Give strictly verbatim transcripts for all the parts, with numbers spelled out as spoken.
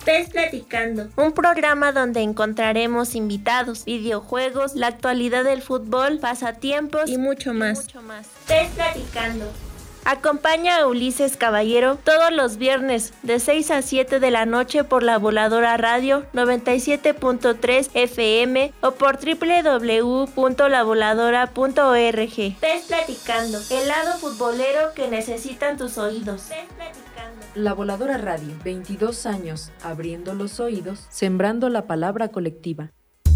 Pez Platicando, un programa donde encontraremos invitados, videojuegos, la actualidad del fútbol, pasatiempos y mucho más. Y mucho más. Pez Platicando. Acompaña a Ulises Caballero todos los viernes de seis a siete de la noche por La Voladora Radio noventa y siete punto tres F M o por doble u doble u doble u punto la voladora punto org. Pez Platicando, el lado futbolero que necesitan tus oídos. Pez Platicando. La Voladora Radio, veintidós años, abriendo los oídos, sembrando la palabra colectiva.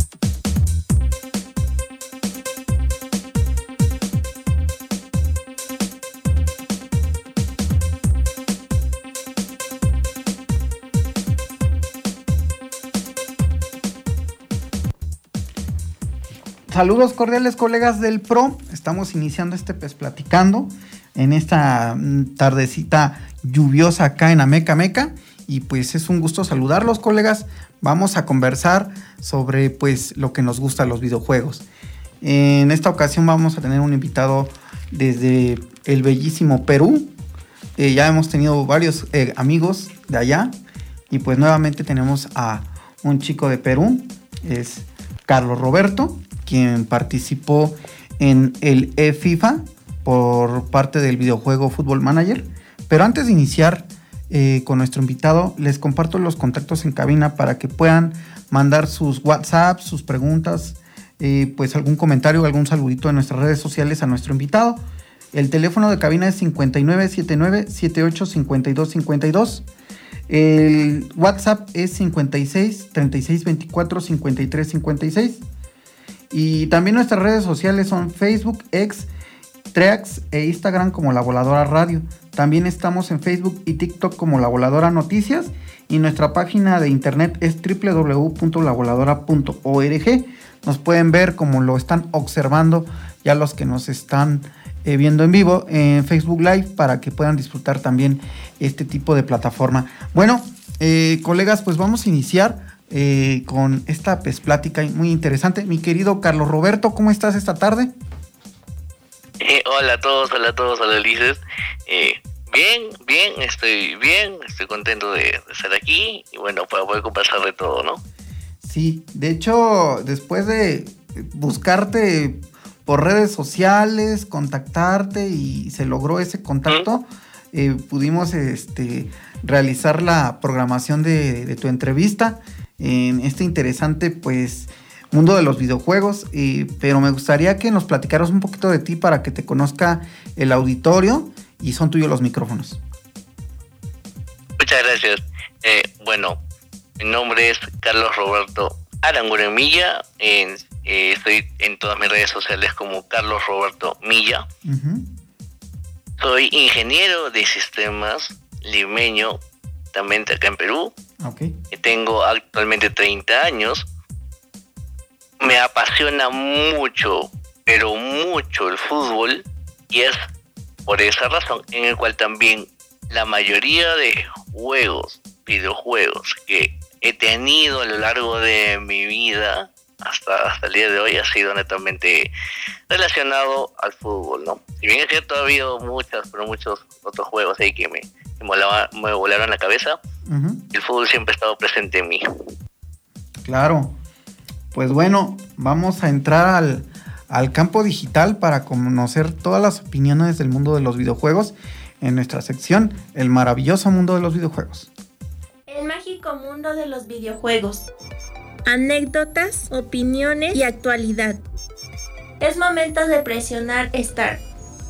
Saludos cordiales, colegas del Pro. Estamos iniciando este Pez Platicando en esta tardecita lluviosa acá en Ameca Meca, y pues es un gusto saludarlos, colegas. Vamos a conversar sobre pues lo que nos gusta, los videojuegos. En esta ocasión vamos a tener un invitado desde el bellísimo Perú. Eh, ya hemos tenido varios eh, amigos de allá, y pues nuevamente tenemos a un chico de Perú, es Carlos Roberto, quien participó en el eFIFA por parte del videojuego Football Manager. Pero antes de iniciar eh, con nuestro invitado, les comparto los contactos en cabina para que puedan mandar sus WhatsApp, sus preguntas, eh, pues algún comentario, algún saludito en nuestras redes sociales a nuestro invitado. El teléfono de cabina es cincuenta y nueve setenta y nueve setenta y ocho cincuenta y dos cincuenta y dos. El WhatsApp es cincuenta y seis treinta y seis veinticuatro cincuenta y tres cincuenta y seis. Y también nuestras redes sociales son Facebook, X, Threads e Instagram como La Voladora Radio. También estamos en Facebook y TikTok como La Voladora Noticias, y nuestra página de internet es doble u doble u doble u punto la voladora punto org. Nos pueden ver como lo están observando ya los que nos están eh, viendo en vivo en Facebook Live, para que puedan disfrutar también este tipo de plataforma. Bueno, eh, colegas, pues vamos a iniciar Eh, con esta pues, plática muy interesante. Mi querido Carlos Roberto, ¿cómo estás esta tarde? Eh, hola a todos, hola a todos, hola Ulises. Eh, bien, bien, estoy bien, estoy contento de, de estar aquí y bueno, para poder conversar de todo, ¿no? Sí, de hecho, después de buscarte por redes sociales, contactarte y se logró ese contacto, ¿Mm? eh, pudimos este, realizar la programación de, de tu entrevista en este interesante pues mundo de los videojuegos, eh, pero me gustaría que nos platicaras un poquito de ti para que te conozca el auditorio, y son tuyos los micrófonos. Muchas gracias. Eh, bueno, mi nombre es Carlos Roberto Aranguren Milla, en, eh, estoy en todas mis redes sociales como Carlos Roberto Milla. Uh-huh. Soy ingeniero de sistemas limeño, también acá en Perú. Okay. Tengo actualmente treinta años. Me apasiona mucho, pero mucho el fútbol, y es por esa razón en el cual también la mayoría de juegos, videojuegos que he tenido a lo largo de mi vida hasta, hasta el día de hoy ha sido netamente relacionado al fútbol, ¿no? Si bien es cierto, ha habido muchas, pero muchos otros juegos ahí que me, me, volaba, me volaron la cabeza. Uh-huh. El fútbol siempre ha estado presente en mí. Claro. Pues bueno, vamos a entrar al, al campo digital para conocer todas las opiniones del mundo de los videojuegos en nuestra sección El maravilloso mundo de los videojuegos. El mágico mundo de los videojuegos. Anécdotas, opiniones y actualidad. Es momento de presionar Start.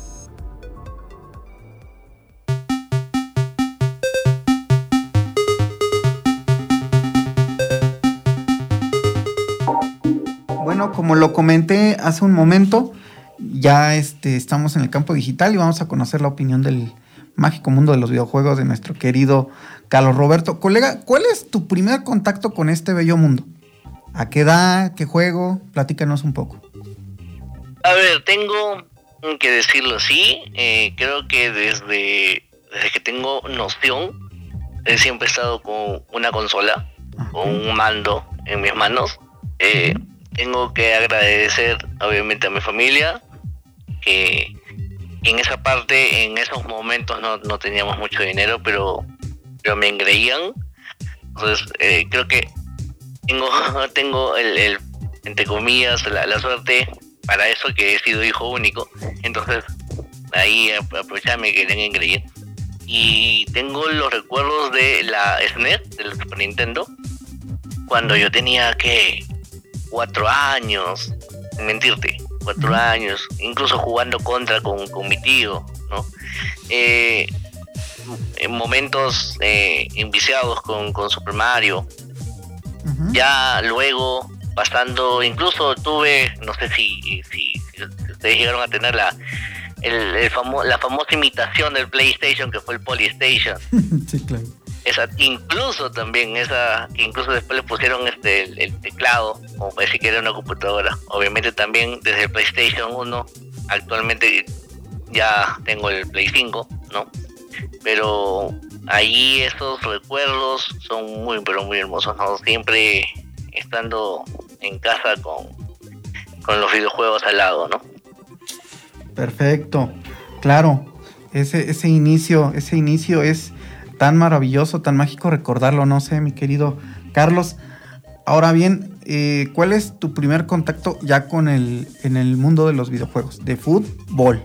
Bueno, como lo comenté hace un momento, ya este, estamos en el campo digital y vamos a conocer la opinión del mágico mundo de los videojuegos de nuestro querido Carlos Roberto. Colega, ¿cuál es tu primer contacto con este bello mundo? ¿A qué edad? ¿Qué juego? Platícanos un poco. A ver, tengo que decirlo así. Eh, creo que desde, desde que tengo noción, he siempre estado con una consola, Ajá. con un mando en mis manos. Eh, uh-huh. Tengo que agradecer obviamente a mi familia, que en esa parte, en esos momentos no, no teníamos mucho dinero, pero, pero me engreían Entonces, eh, creo que tengo, tengo el, el entre comillas, la, la suerte para eso, que he sido hijo único. Entonces, ahí aprovecharme que tengan creer. Y tengo los recuerdos de la S N E S, del Super Nintendo, cuando yo tenía, que cuatro años, sin mentirte, cuatro años, incluso jugando contra con, con mi tío, ¿no? Eh, en momentos eh, enviciados con, con Super Mario. Uh-huh. Ya luego, pasando, incluso tuve, no sé si, si, si ustedes llegaron a tener la el, el famo, la famosa imitación del PlayStation, que fue el Polystation. Sí, claro. Esa, incluso también esa, que incluso después le pusieron este el, el teclado, como para decir que era una computadora. Obviamente también desde el PlayStation uno, actualmente ya tengo el Play cinco, ¿no? Pero ahí esos recuerdos son muy, pero muy hermosos, ¿no? Siempre estando en casa con, con los videojuegos al lado, ¿no? Perfecto, claro, ese, ese inicio, ese inicio es tan maravilloso, tan mágico recordarlo, no sé, mi querido Carlos. Ahora bien, eh, ¿cuál es tu primer contacto ya con el, en el mundo de los videojuegos, de fútbol?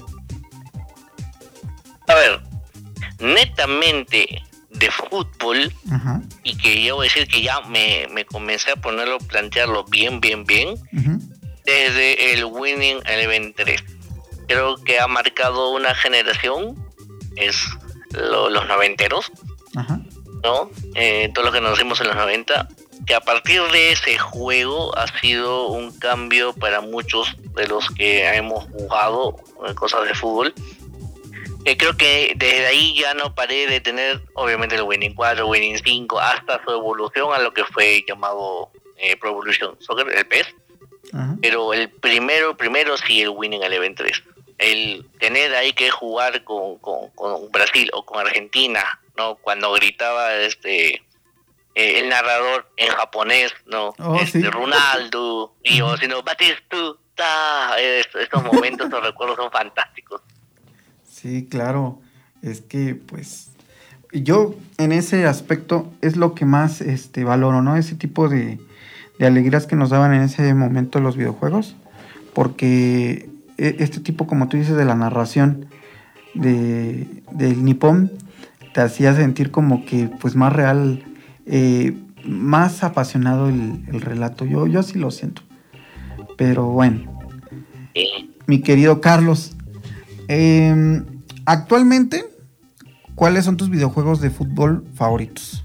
A ver, netamente de fútbol, uh-huh. Y que yo voy a decir que ya me, me comencé a ponerlo, plantearlo bien, bien, bien, uh-huh. Desde el Winning Eleven tres. Creo que ha marcado una generación, es lo, los noventeros, uh-huh. ¿No? Eh, todos los que nacimos en los noventa, que a partir de ese juego ha sido un cambio para muchos de los que hemos jugado cosas de fútbol. Eh, creo que desde ahí ya no paré de tener, obviamente, el Winning cuatro, Winning cinco, hasta su evolución a lo que fue llamado eh, Pro Evolution Soccer, el P E S. Uh-huh. Pero el primero, primero sí, el Winning Eleven tres. El tener ahí que jugar con, con, con Brasil o con Argentina, ¿no? Cuando gritaba este eh, el narrador en japonés, ¿no? Oh, este, sí. Ronaldo, y o si no, Batistuta. Estos, estos momentos, los recuerdos son fantásticos. Sí, claro. Es que, pues, yo en ese aspecto es lo que más este, valoro, ¿no? Ese tipo de, de alegrías que nos daban en ese momento los videojuegos. Porque este tipo, como tú dices, de la narración de, del Nippon, te hacía sentir como que, pues, más real, eh, más apasionado el, el relato. Yo, yo así lo siento. Pero bueno, mi querido Carlos, eh, actualmente, ¿cuáles son tus videojuegos de fútbol favoritos?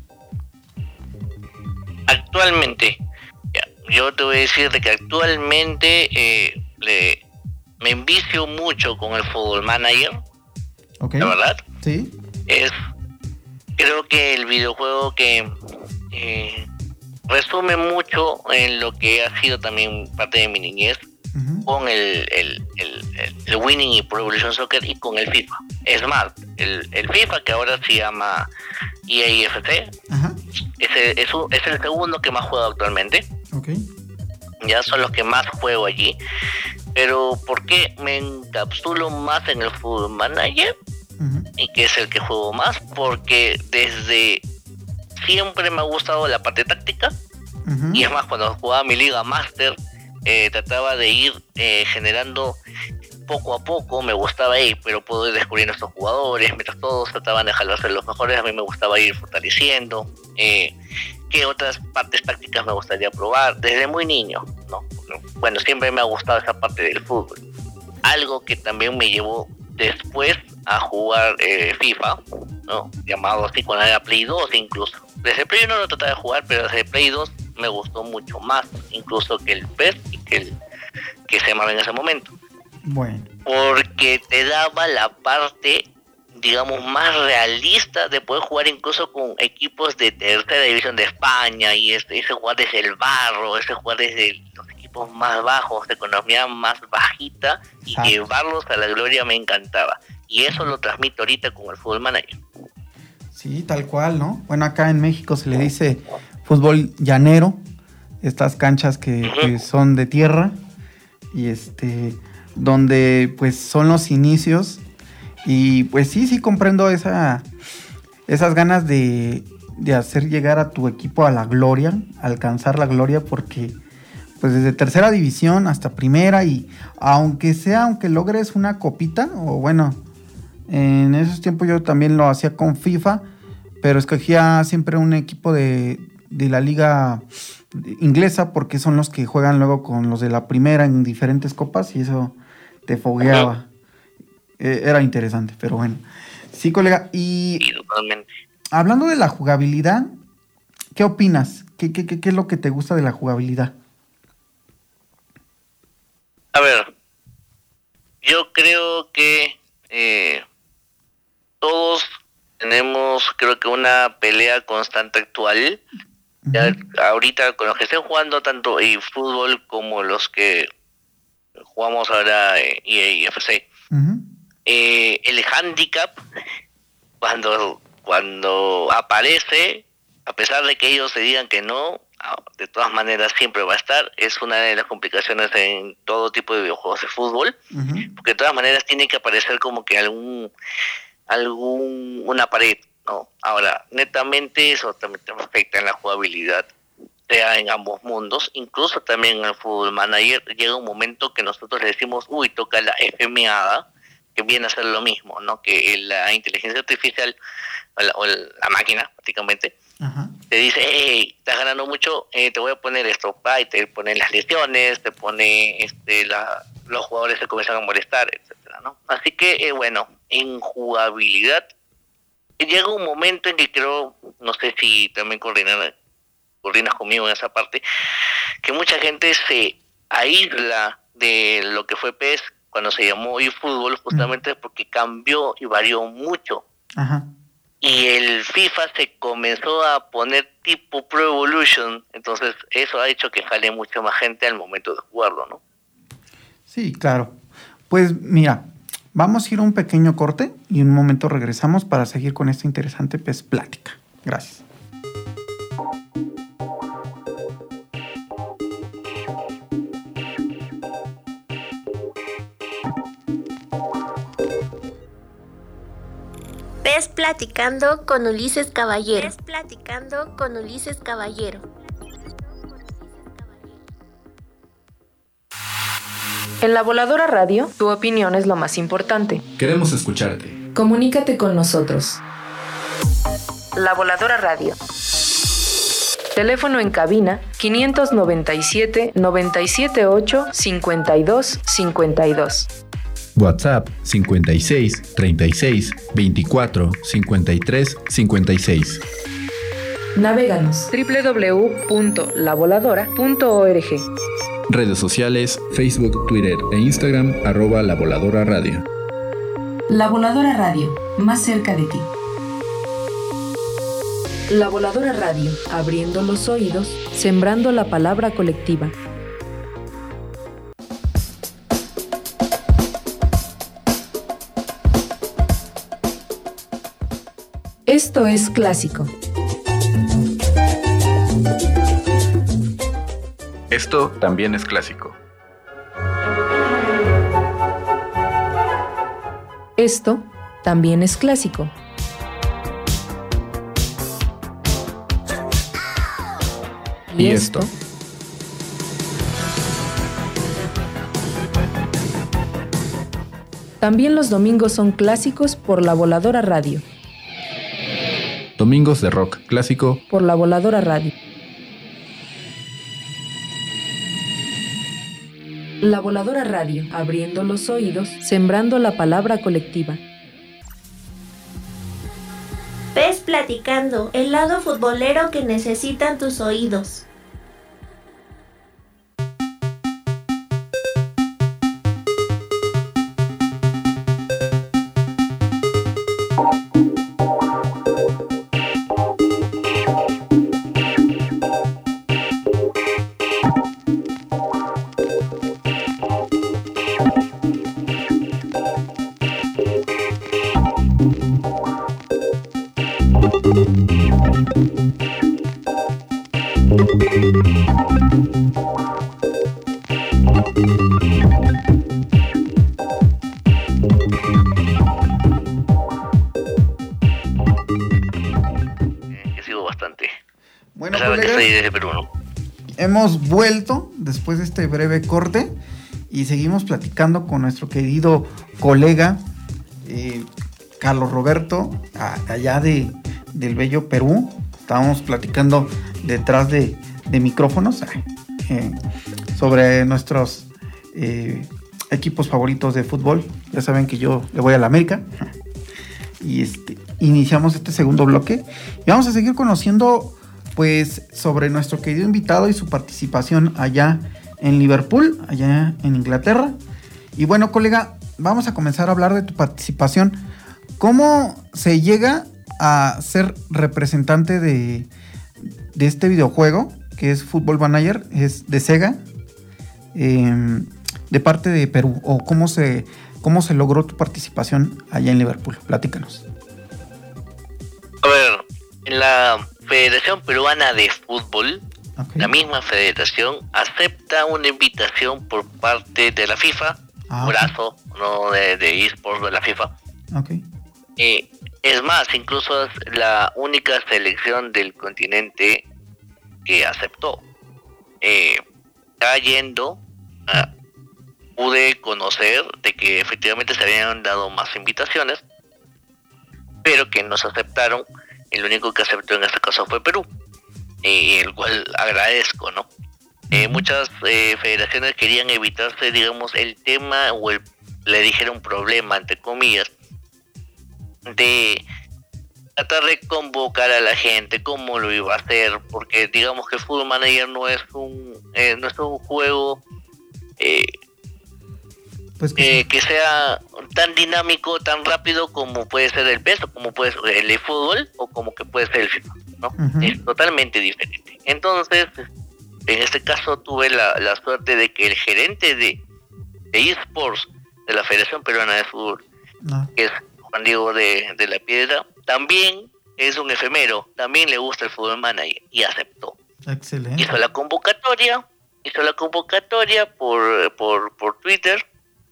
Actualmente, yo te voy a decir de que actualmente eh, le, me envicio mucho con el Football Manager. Okay. La verdad. Sí. Es, creo que el videojuego que eh, resume mucho en lo que ha sido también parte de mi niñez, uh-huh. Con el, el, el, el, el Winning y Pro Evolution Soccer y con el FIFA. Es más, el, el FIFA, que ahora se llama E A F C, uh-huh. es, es, es el segundo que más juego actualmente. Okay. Ya son los que más juego allí. Pero ¿por qué me encapsulo más en el Football Manager? Uh-huh. Y que es el que juego más, porque desde siempre me ha gustado la parte táctica. Uh-huh. Y es más, cuando jugaba mi Liga Master, eh, trataba de ir eh, generando poco a poco. Me gustaba ir, pero puedo ir descubriendo estos jugadores, mientras todos trataban de jalarse los mejores. A mí me gustaba ir fortaleciendo. Eh, ¿Qué otras partes tácticas me gustaría probar? Desde muy niño, ¿no? Bueno, siempre me ha gustado esa parte del fútbol. Algo que también me llevó después a jugar eh, FIFA, ¿no? Llamado así cuando era Play dos incluso. Desde Play uno no trataba de jugar, pero desde Play dos me gustó mucho más, incluso que el P E S y que el que se llamaba en ese momento. Bueno. Porque te daba la parte, digamos, más realista de poder jugar incluso con equipos de tercera división de España, y este, ese jugar desde el barro, ese jugar desde los equipos más bajos, de economía más bajita, y Exacto. Llevarlos a la gloria me encantaba. Y eso lo transmito ahorita con el Football Manager. Sí, tal cual, ¿no? Bueno, acá en México se le dice fútbol llanero, estas canchas que, uh-huh. que son de tierra, y este, donde pues son los inicios. Y pues sí, sí comprendo esa, esas ganas de, de hacer llegar a tu equipo a la gloria, alcanzar la gloria, porque pues desde tercera división hasta primera, y aunque sea, aunque logres una copita, o bueno, en esos tiempos yo también lo hacía con FIFA, pero escogía siempre un equipo de, de la liga inglesa, porque son los que juegan luego con los de la primera en diferentes copas, y eso te fogueaba. Eh, era interesante, pero bueno. Sí, colega, y Sí, totalmente. hablando de la jugabilidad, ¿qué opinas? ¿Qué, qué, qué, qué es lo que te gusta de la jugabilidad? A ver, yo creo que eh, todos tenemos, creo que una pelea constante actual. Ya, Ujú. ahorita con los que estén jugando tanto el fútbol como los que jugamos ahora eh, E A F C, Ujú. eh, el handicap cuando cuando aparece, a pesar de que ellos se digan que no, ah, de todas maneras siempre va a estar. Es una de las complicaciones en todo tipo de videojuegos de fútbol, Ujú. porque de todas maneras tiene que aparecer como que algún algún una pared, ¿no? Ahora, netamente eso también te afecta en la jugabilidad, sea en ambos mundos, incluso también en el Football Manager. Llega un momento que nosotros le decimos, uy, toca la F M A, que viene a ser lo mismo, ¿no? Que la inteligencia artificial o la, o la máquina, prácticamente, Ajá. te dice, hey, estás ganando mucho, eh, te voy a poner esto, pa, y te pone las lesiones, te pone este la los jugadores se comienzan a molestar, etcétera, ¿no? Así que, eh, bueno, en jugabilidad, llega un momento en que creo, no sé si también coordinan, coordinas conmigo en esa parte, que mucha gente se aísla de lo que fue P E S cuando se llamó eFootball, justamente porque cambió y varió mucho. Ajá. Y el FIFA se comenzó a poner tipo Pro Evolution, entonces eso ha hecho que jale mucha más gente al momento de jugarlo, ¿no? Sí, claro. Pues mira, vamos a ir a un pequeño corte y en un momento regresamos para seguir con esta interesante pues, plática. Gracias. Ves platicando con Ulises Caballero. Ves platicando con Ulises Caballero. En La Voladora Radio, tu opinión es lo más importante. Queremos escucharte. Comunícate con nosotros. La Voladora Radio. Teléfono en cabina quinientos noventa y siete, noventa y siete ocho, cincuenta y dos, cincuenta y dos. WhatsApp cincuenta y seis, treinta y seis, veinticuatro, cincuenta y tres, cincuenta y seis. Navéganos doble u doble u doble u punto la voladora punto org. Redes sociales, Facebook, Twitter e Instagram, arroba La Voladora Radio. La Voladora Radio, más cerca de ti. La Voladora Radio, abriendo los oídos, sembrando la palabra colectiva. Esto es clásico. Esto también es clásico. Esto también es clásico. ¿Y esto? También los domingos son clásicos por La Voladora Radio. Domingos de rock clásico Por La Voladora Radio. La Voladora Radio, abriendo los oídos, sembrando la palabra colectiva. Ves platicando, el lado futbolero que necesitan tus oídos. Bueno, a pesar de que colegas, soy desde Perú, ¿no? hemos vuelto después de este breve corte y seguimos platicando con nuestro querido colega eh, Carlos Roberto, a, allá de, del bello Perú. Estábamos platicando detrás de, de micrófonos eh, sobre nuestros eh, equipos favoritos de fútbol. Ya saben que yo le voy a la América. Y este, iniciamos este segundo bloque y vamos a seguir conociendo pues sobre nuestro querido invitado y su participación allá en Liverpool, allá en Inglaterra. Y bueno, colega, vamos a comenzar a hablar de tu participación. ¿Cómo se llega a ser representante de, de este videojuego que es Football Manager, es de Sega, eh, de parte de Perú? ¿O cómo se, cómo se logró tu participación allá en Liverpool? Platícanos. A ver, en la Federación Peruana de Fútbol, Okay. la misma federación acepta una invitación por parte de la FIFA, Ah, brazo no de, de eSports de la FIFA. Okay. Eh, es más, incluso es la única selección del continente que aceptó. Eh, ya yendo, ah, pude conocer de que efectivamente se habían dado más invitaciones, pero que no se aceptaron. El único que aceptó en este caso fue Perú, eh, el cual agradezco, ¿no? Eh, muchas eh, federaciones querían evitarse, digamos, el tema o el, le dijeron problema, entre comillas, de tratar de convocar a la gente, cómo lo iba a hacer, porque digamos que Football Manager no es un eh, no es un juego eh, Pues que eh, que sea tan dinámico, tan rápido como puede ser el P E S o como puede ser el eFootball o como que puede ser el FIFA, ¿no? Uh-huh. Es totalmente diferente. Entonces, en este caso tuve la, la suerte de que el gerente de, de eSports de la Federación Peruana de Fútbol, no. que es Juan Diego de, de la Piedra, también es un efemero, también le gusta el Football Manager y aceptó. Excelente. Hizo la convocatoria, hizo la convocatoria por, por, por Twitter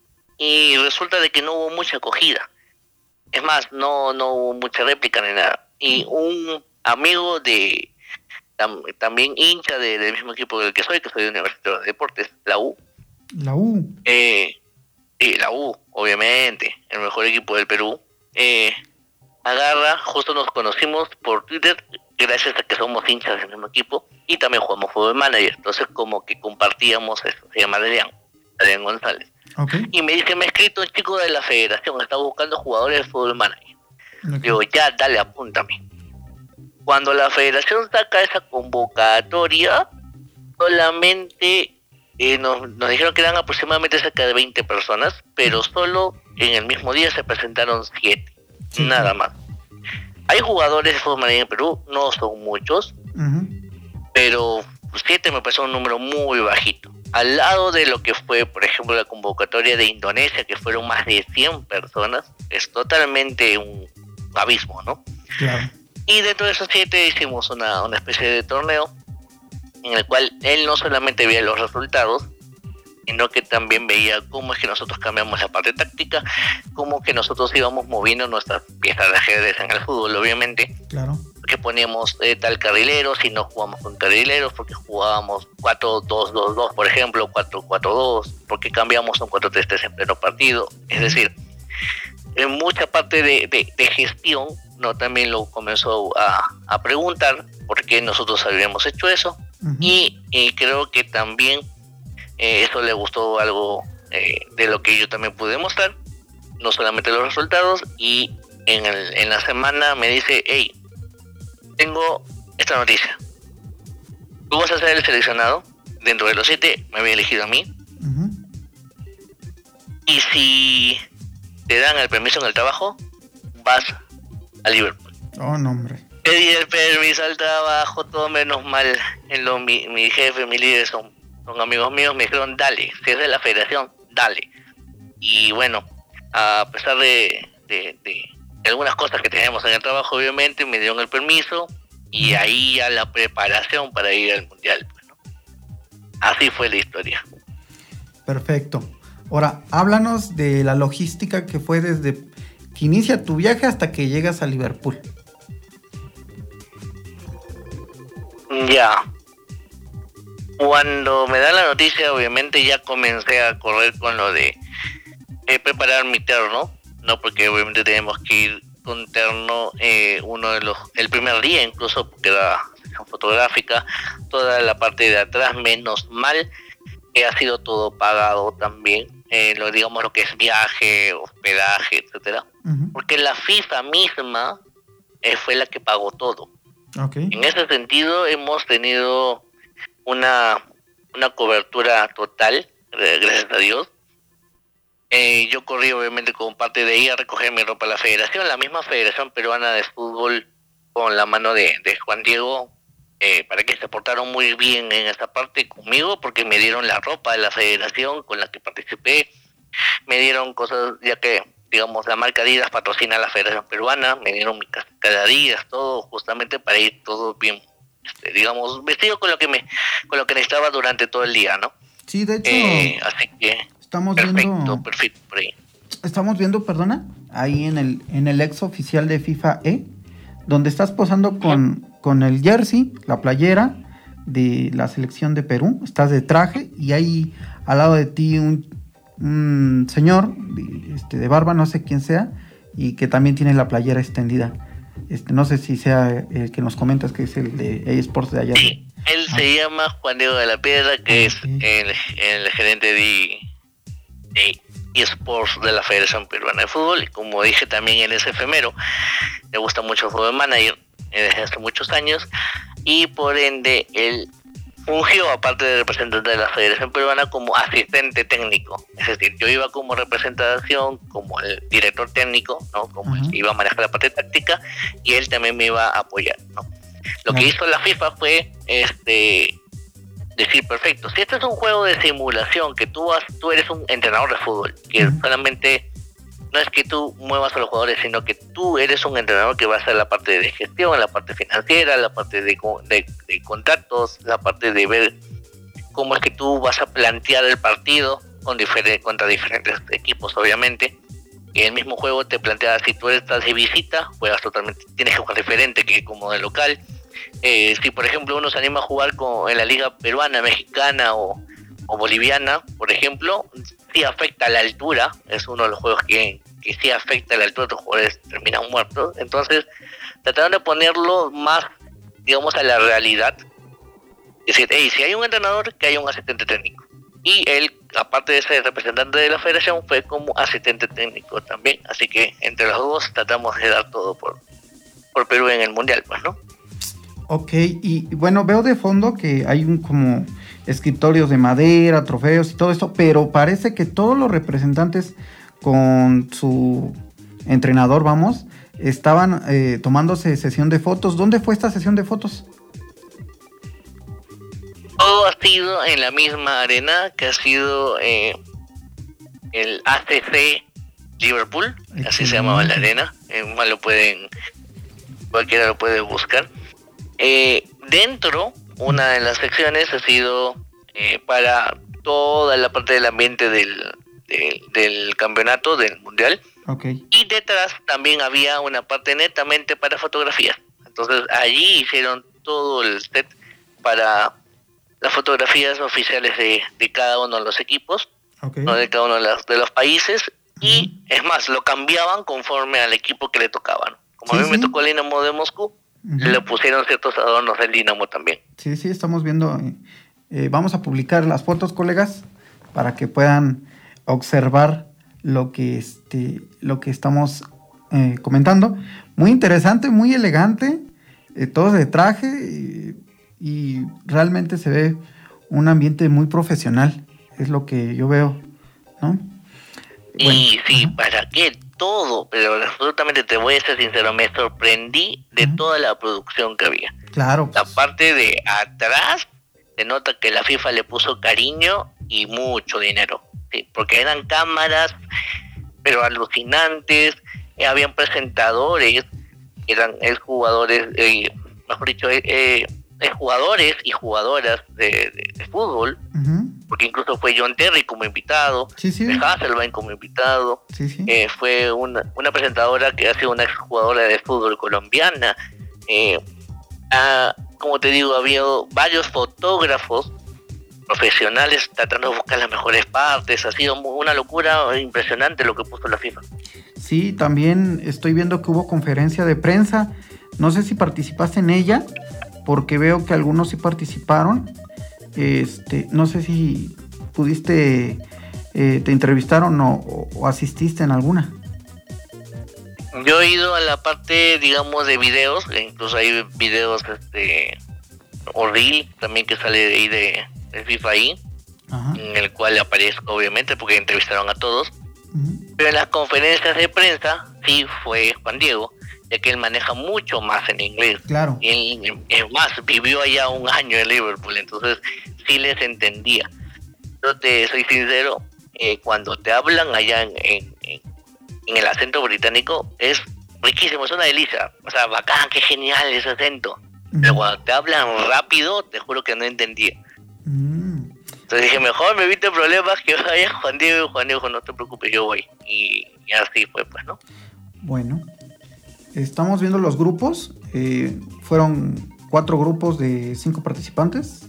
y resulta de que no hubo mucha acogida. Es más, no, no hubo mucha réplica ni nada. Y un amigo de tam, también hincha de, del mismo equipo del que soy, que soy de Universitario de Deportes, la U. La U. Eh, sí, la U, obviamente, el mejor equipo del Perú. Eh, agarra, justo nos conocimos por Twitter, gracias a que somos hinchas del mismo equipo y también jugamos Football Manager. Entonces, como que compartíamos eso. Se llama Adrián, Adrián González. Okay. Y me dice, me ha escrito un chico de la federación, está buscando jugadores de Football Manager. Okay. Digo, ya, dale, apúntame. Cuando la federación saca esa convocatoria, solamente eh, nos, nos dijeron que eran aproximadamente cerca de veinte personas, pero solo en el mismo día se presentaron siete, Sí, nada sí. más. Hay jugadores de Football Manager en Perú, no son muchos, Uh-huh. pero siete me parece un número muy bajito. Al lado de lo que fue, por ejemplo, la convocatoria de Indonesia, que fueron más de cien personas, es totalmente un abismo, ¿no? Claro. Y dentro de esos siete hicimos una, una especie de torneo en el cual él no solamente veía los resultados, sino que también veía cómo es que nosotros cambiamos la parte táctica, cómo que nosotros íbamos moviendo nuestras piezas de ajedrez en el fútbol, obviamente, Claro. que poníamos eh, tal carrilero, si no jugamos con carrileros, porque jugábamos cuatro dos dos dos, por ejemplo, cuatro cuatro dos, porque cambiamos un cuatro tres tres en pleno partido. Es decir, en mucha parte de, de, de gestión, no también lo comenzó a, a preguntar por qué nosotros habíamos hecho eso. Uh-huh. Y, y creo que también eh, eso le gustó algo eh, de lo que yo también pude mostrar, no solamente los resultados. Y en, el, en la semana me dice, hey, tengo esta noticia. Tú vas a ser el seleccionado. Dentro de los siete me había elegido a mí. Uh-huh. Y si te dan el permiso en el trabajo, vas a Liverpool. Oh, no, hombre. Pedí el permiso al trabajo, todo menos mal. En lo, mi, mi jefe, mi líder son, son amigos míos, me dijeron, dale, si es de la federación, dale. Y bueno, a pesar de, de, de algunas cosas que tenemos en el trabajo, obviamente, me dieron el permiso y ahí ya la preparación para ir al mundial. Pues, ¿no? Así fue la historia. Perfecto. Ahora, háblanos de la logística que fue desde que inicia tu viaje hasta que llegas a Liverpool. Ya. Cuando me da la noticia, obviamente ya comencé a correr con lo de eh, preparar mi terno, ¿no? Porque obviamente tenemos que ir con terno eh, uno de los, el primer día incluso, porque era sesión fotográfica, toda la parte de atrás, menos mal que ha sido todo pagado también, eh, lo digamos lo que es viaje, hospedaje, etcétera, uh-huh. Porque la FIFA misma eh, fue la que pagó todo. Okay. En ese sentido hemos tenido una una cobertura total, gracias a Dios. Eh, yo corrí obviamente como parte de ahí a recoger mi ropa a la federación, la misma Federación Peruana de Fútbol, con la mano de, de Juan Diego, eh, para que se portaron muy bien en esta parte conmigo, porque me dieron la ropa de la federación con la que participé, me dieron cosas, ya que digamos la marca Adidas patrocina a la Federación Peruana, me dieron mi casca de Adidas, todo justamente para ir todo bien, este, digamos, vestido con lo que me con lo que necesitaba durante todo el día, ¿no? Sí, de hecho, eh, así que estamos perfecto, viendo, perfecto por ahí. Estamos viendo, perdona, ahí en el en el ex oficial de FIFA E, donde estás posando con, con el jersey, la playera de la selección de Perú, estás de traje y hay al lado de ti un, un señor de, este, de barba, no sé quién sea, y que también tiene la playera extendida. Este, no sé si sea el que nos comentas, que es el de eSports de allá. Sí, él ah. se llama Juan Diego de la Piedra, que ah, es sí. el, el gerente de, de eSports de la Federación Peruana de Fútbol, y como dije también él es efemero, le gusta mucho el Football Manager desde hace muchos años, y por ende él fungió, aparte de representante de la Federación Peruana, como asistente técnico. Es decir, yo iba como representación, como el director técnico, ¿no? Como uh-huh. iba a manejar la parte táctica, y él también me iba a apoyar, ¿no? Lo uh-huh. que hizo la FIFA fue este decir, perfecto, si este es un juego de simulación, que tú, vas, tú eres un entrenador de fútbol, que uh-huh. solamente no es que tú muevas a los jugadores, sino que tú eres un entrenador que va a hacer la parte de gestión, la parte financiera, la parte de, de, de contratos, la parte de ver cómo es que tú vas a plantear el partido con difer- contra diferentes equipos, obviamente. Y el mismo juego te plantea, si tú estás de visita, juegas totalmente, tienes que jugar diferente que como de local. Eh, si por ejemplo uno se anima a jugar con, en la liga peruana, mexicana o, o boliviana, por ejemplo, sí afecta la altura, es uno de los juegos que, que sí afecta la altura, los jugadores terminan muertos. Entonces trataron de ponerlo más, digamos, a la realidad. Es decir, hey, si hay un entrenador, que haya un asistente técnico. Y él, aparte de ser representante de la federación, fue como asistente técnico también. Así que entre los dos tratamos de dar todo por, por Perú en el Mundial, pues, ¿no? Ok, y bueno, veo de fondo que hay un como escritorios de madera, trofeos y todo esto, pero parece que todos los representantes con su entrenador, vamos, estaban eh, tomándose sesión de fotos. ¿Dónde fue esta sesión de fotos? Todo ha sido en la misma arena que ha sido eh, el A C C Liverpool, Excelente. Así se llamaba la arena, eh, mal lo pueden, cualquiera lo puede buscar. Eh, dentro, una de las secciones ha sido eh, para toda la parte del ambiente del, del, del campeonato, del mundial. Okay. Y detrás también había una parte netamente para fotografías. Entonces allí hicieron todo el set para las fotografías oficiales de, de cada uno de los equipos, okay. ¿no? De cada uno de, las, de los países. Uh-huh. Y es más, lo cambiaban conforme al equipo que le tocaban. Como sí, a mí sí. me tocó el Dinamo de Moscú, uh-huh. le pusieron ciertos adornos del Dinamo también. Sí, sí, estamos viendo. Eh, vamos a publicar las fotos, colegas, para que puedan observar lo que este lo que estamos eh, comentando. Muy interesante, muy elegante, eh, todos de traje, eh, y realmente se ve un ambiente muy profesional, es lo que yo veo, ¿no? Y bueno, sí, ajá. ¿Para qué? Todo, pero absolutamente te voy a ser sincero, me sorprendí de uh-huh. toda la producción que había. Claro. La parte de atrás, se nota que la FIFA le puso cariño y mucho dinero, sí, porque eran cámaras, pero alucinantes, eh, habían presentadores, eran ex jugadores, eh, mejor dicho, eh, eh, jugadores y jugadoras de, de, de fútbol, uh-huh. porque incluso fue John Terry como invitado, sí, sí. Hasselbein como invitado, sí, sí. Eh, fue una, una presentadora que ha sido una exjugadora de fútbol colombiana, eh, a como te digo, había varios fotógrafos profesionales tratando de buscar las mejores partes. Ha sido una locura impresionante lo que puso la FIFA. Sí, también estoy viendo que hubo conferencia de prensa. No sé si participaste en ella, porque veo que algunos sí participaron. Este, no sé si pudiste, eh, te entrevistaron o, o asististe en alguna. Yo he ido a la parte, digamos, de videos, incluso hay videos, este, o reel también que sale de ahí de, de FIFA ahí, ajá, en el cual aparezco obviamente porque entrevistaron a todos. Uh-huh. Pero en las conferencias de prensa sí fue Juan Diego, ya que él maneja mucho más en inglés. Claro. Y él, es más, vivió allá un año en Liverpool, entonces sí les entendía. Yo te soy sincero, eh, cuando te hablan allá en, en, en, en el acento británico es riquísimo, es una delicia. O sea, bacán, qué genial ese acento. Uh-huh. Pero cuando te hablan rápido, te juro que no entendía. Uh-huh. Entonces dije, mejor me evite problemas que vaya Juan Diego. Juan Diego, no te preocupes, yo voy. Y, y así fue, pues, ¿no? Bueno, estamos viendo los grupos. Eh, fueron cuatro grupos de cinco participantes.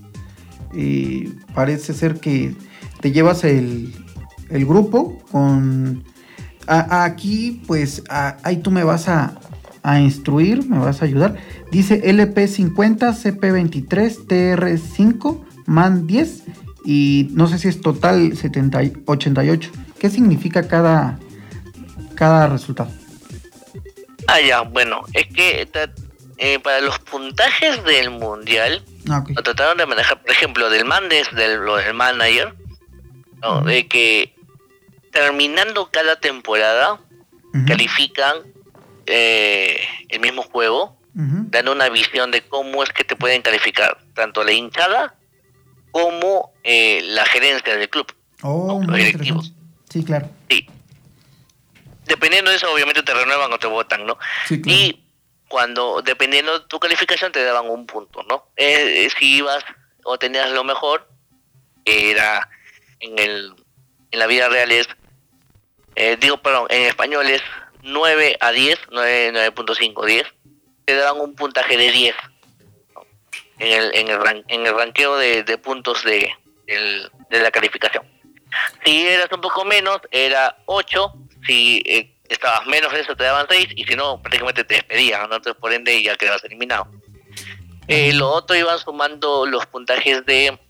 Y parece ser que te llevas el, el grupo con... A, aquí, pues, a, ahí tú me vas a, a instruir, me vas a ayudar. Dice L P cincuenta, C P veintitrés, T R cinco, M A N diez y no sé si es total setenta, ochenta y ocho. ¿Qué significa cada, cada resultado? Ah, ya, bueno, es que eh, para los puntajes del mundial, ah, okay, lo trataron de manejar, por ejemplo, del Mandes, del, del manager, ¿no? Uh-huh. De que terminando cada temporada, uh-huh, califican eh, el mismo juego, uh-huh, dando una visión de cómo es que te pueden calificar, tanto la hinchada como eh, la gerencia del club, oh, ¿no? Los directivos. Sí, claro. Sí. Dependiendo de eso, obviamente te renuevan o te votan, ¿no? Sí, claro. Y cuando, dependiendo de tu calificación, te daban un punto, ¿no? Eh, si ibas o tenías lo mejor, que era en el en la vida real es, eh, digo, perdón, en español es nueve a diez, nueve punto cinco, diez, te daban un puntaje de diez, ¿no? en el en el, ran, en el ranqueo de, de puntos de, el, de la calificación. Si eras un poco menos, era ocho, si eh, estabas menos de eso te daban seis, y si no, prácticamente te despedían, ¿no? Entonces, por ende, ya quedabas eliminado. Eh, lo otro, iban sumando los puntajes de...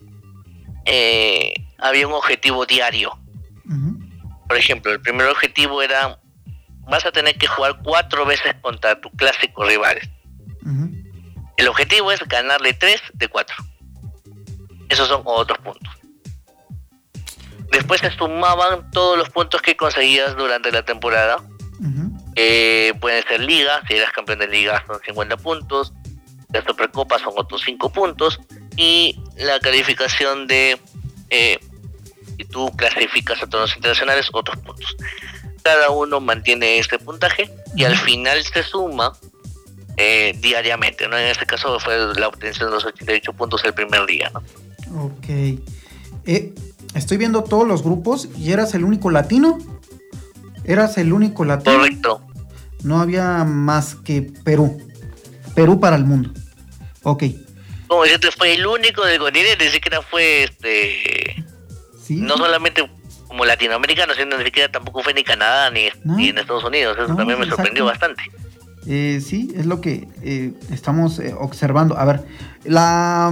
Eh, había un objetivo diario. Uh-huh. Por ejemplo, el primer objetivo era, vas a tener que jugar cuatro veces contra tus clásicos rivales. Uh-huh. El objetivo es ganarle tres de cuatro. Esos son otros puntos. Después se sumaban todos los puntos que conseguías durante la temporada. Uh-huh. Eh, pueden ser liga, si eras campeón de liga son cincuenta puntos, la Supercopa son otros cinco puntos, y la calificación de... Eh, si tú clasificas a torneos internacionales, otros puntos. Cada uno mantiene este puntaje y al final se suma eh, diariamente, ¿no? En este caso fue la obtención de los ochenta y ocho puntos el primer día, ¿no? Ok. Eh, estoy viendo todos los grupos y eras el único latino. Eras el único latino. Correcto. No había más que Perú. Perú para el mundo. Ok. Como este fue el único del continente, ni siquiera fue este... ¿Sí? No solamente como latinoamericano, sino ni siquiera tampoco fue ni Canadá ni, no, ni en Estados Unidos. Eso no, también me exacto. sorprendió bastante. Eh, sí, es lo que eh, estamos eh, observando. A ver, la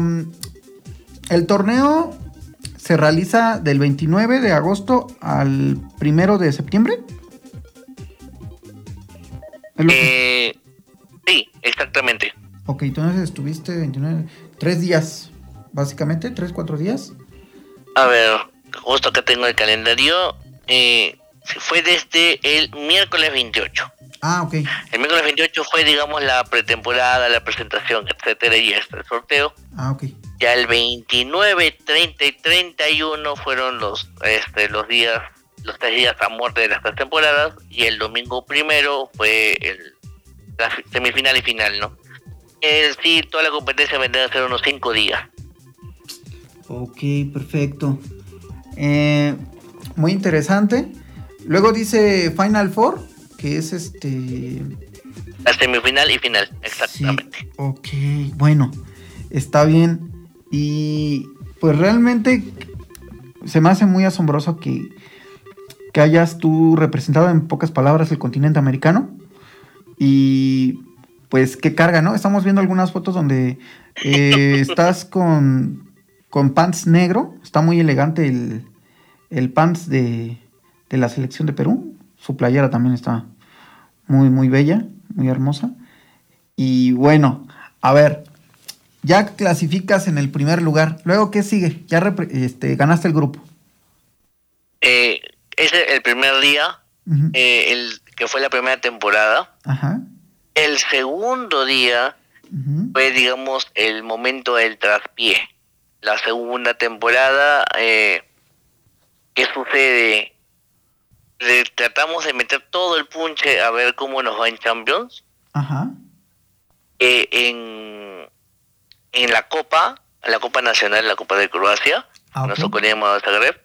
el torneo se realiza del veintinueve de agosto al primero de septiembre. Eh, que... Sí, exactamente. Ok, entonces estuviste veintinueve, tres días, básicamente, tres, cuatro días. A ver, justo acá tengo el calendario. Eh, fue desde el miércoles veintiocho. Ah, ok. El miércoles veintiocho fue, digamos, la pretemporada, la presentación, etcétera, y este, el sorteo. Ah, ok. Ya el veintinueve, treinta y treinta y uno fueron los este los días, los tres días a muerte de las tres temporadas, y el domingo primero fue el la semifinal y final, ¿no? Eh, sí, toda la competencia vendrá a ser unos cinco días. Ok, perfecto. Eh, muy interesante. Luego dice Final Four, que es este... La semifinal y final, exactamente. Sí, ok, bueno. está bien. Y pues realmente se me hace muy asombroso que, que hayas tú representado en pocas palabras el continente americano. Y pues qué carga, ¿no? Estamos viendo algunas fotos donde eh, estás con, con pants negro. Está muy elegante el, el pants de, de la selección de Perú. Su playera también está muy, muy bella, muy hermosa. Y bueno, a ver, ya clasificas en el primer lugar. Luego, ¿qué sigue? Ya repre- este, ganaste el grupo. Eh, ese es el primer día, Uh-huh. eh, el que fue la primera temporada. Ajá. El segundo día Uh-huh. fue, digamos, el momento del traspié. La segunda temporada, eh, ¿qué sucede? Le tratamos de meter todo el punche a ver cómo nos va en Champions. Ajá. Eh, en, en la Copa, en la Copa Nacional, la Copa de Croacia, Ah, ok. nos tocó el Zagreb.